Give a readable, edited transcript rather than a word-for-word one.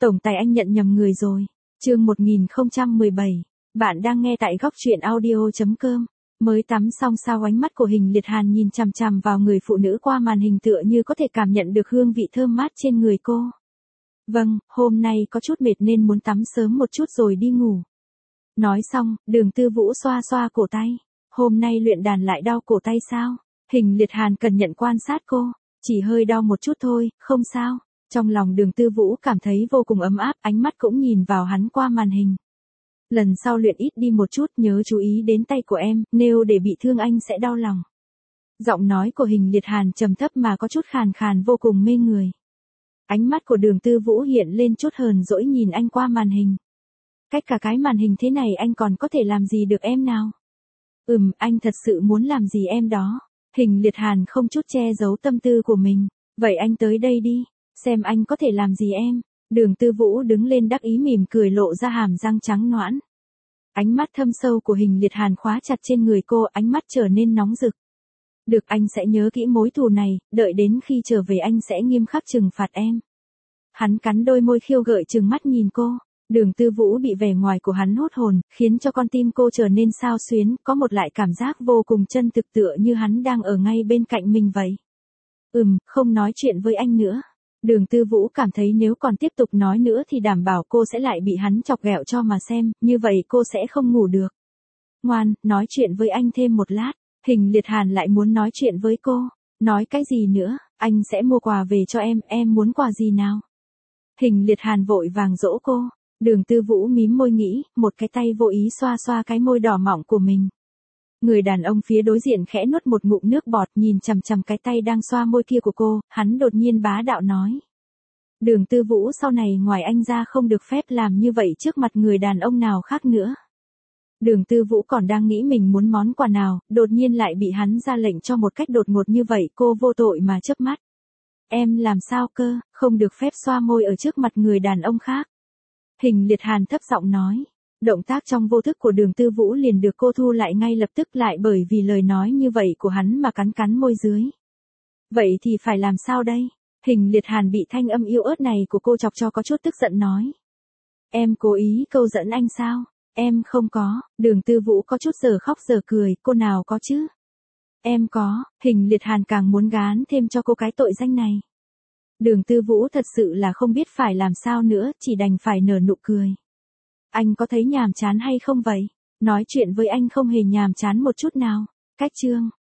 Tổng tài anh nhận nhầm người rồi. Chương 1017. Bạn đang nghe tại góc truyện audio.com. Mới tắm xong sao ánh mắt của Hình Liệt Hàn nhìn chằm chằm vào người phụ nữ qua màn hình tựa như có thể cảm nhận được hương vị thơm mát trên người cô. Vâng, hôm nay có chút mệt nên muốn tắm sớm một chút rồi đi ngủ. Nói xong, Đường Tư Vũ xoa xoa cổ tay. Hôm nay luyện đàn lại đau cổ tay sao? Hình Liệt Hàn cẩn nhận quan sát cô. Chỉ hơi đau một chút thôi, không sao. Trong lòng Đường Tư Vũ cảm thấy vô cùng ấm áp, ánh mắt cũng nhìn vào hắn qua màn hình. Lần sau luyện ít đi một chút, nhớ chú ý đến tay của em, nếu để bị thương anh sẽ đau lòng. Giọng nói của Hình Liệt Hàn trầm thấp mà có chút khàn khàn vô cùng mê người. Ánh mắt của Đường Tư Vũ hiện lên chút hờn dỗi nhìn anh qua màn hình. Cách cả cái màn hình thế này anh còn có thể làm gì được em nào? Anh thật sự muốn làm gì em đó. Hình Liệt Hàn không chút che giấu tâm tư của mình. Vậy anh tới đây đi, xem anh có thể làm gì em. Đường Tư Vũ đứng lên đắc ý mỉm cười lộ ra hàm răng trắng nõn. Ánh mắt thâm sâu của Hình Liệt Hàn khóa chặt trên người cô, ánh mắt trở nên nóng rực. Được, anh sẽ nhớ kỹ mối thù này, đợi đến khi trở về anh sẽ nghiêm khắc trừng phạt em. Hắn cắn đôi môi khiêu gợi trừng mắt nhìn cô. Đường Tư Vũ bị vẻ ngoài của hắn hút hồn, khiến cho con tim cô trở nên xao xuyến, có một loại cảm giác vô cùng chân thực tựa như hắn đang ở ngay bên cạnh mình vậy. Không nói chuyện với anh nữa. Đường Tư Vũ cảm thấy nếu còn tiếp tục nói nữa thì đảm bảo cô sẽ lại bị hắn chọc ghẹo cho mà xem, như vậy cô sẽ không ngủ được. Ngoan, nói chuyện với anh thêm một lát. Hình Liệt Hàn lại muốn nói chuyện với cô. Nói cái gì nữa, anh sẽ mua quà về cho em muốn quà gì nào? Hình Liệt Hàn vội vàng dỗ cô. Đường Tư Vũ mím môi nghĩ, một cái tay vô ý xoa xoa cái môi đỏ mọng của mình. Người đàn ông phía đối diện khẽ nuốt một ngụm nước bọt nhìn chằm chằm cái tay đang xoa môi kia của cô, hắn đột nhiên bá đạo nói. Đường Tư Vũ sau này ngoài anh ra không được phép làm như vậy trước mặt người đàn ông nào khác nữa. Đường Tư Vũ còn đang nghĩ mình muốn món quà nào, đột nhiên lại bị hắn ra lệnh cho một cách đột ngột như vậy, cô vô tội mà chớp mắt. Em làm sao cơ, không được phép xoa môi ở trước mặt người đàn ông khác. Hình Liệt Hàn thấp giọng nói. Động tác trong vô thức của Đường Tư Vũ liền được cô thu lại ngay lập tức lại bởi vì lời nói như vậy của hắn mà cắn cắn môi dưới. Vậy thì phải làm sao đây? Hình Liệt Hàn bị thanh âm yếu ớt này của cô chọc cho có chút tức giận nói. Em cố ý câu dẫn anh sao? Em không có. Đường Tư Vũ có chút giờ khóc giờ cười, cô nào có chứ? Em có. Hình Liệt Hàn càng muốn gán thêm cho cô cái tội danh này. Đường Tư Vũ thật sự là không biết phải làm sao nữa, chỉ đành phải nở nụ cười. Anh có thấy nhàm chán hay không vậy? Nói chuyện với anh không hề nhàm chán một chút nào. Cách chương.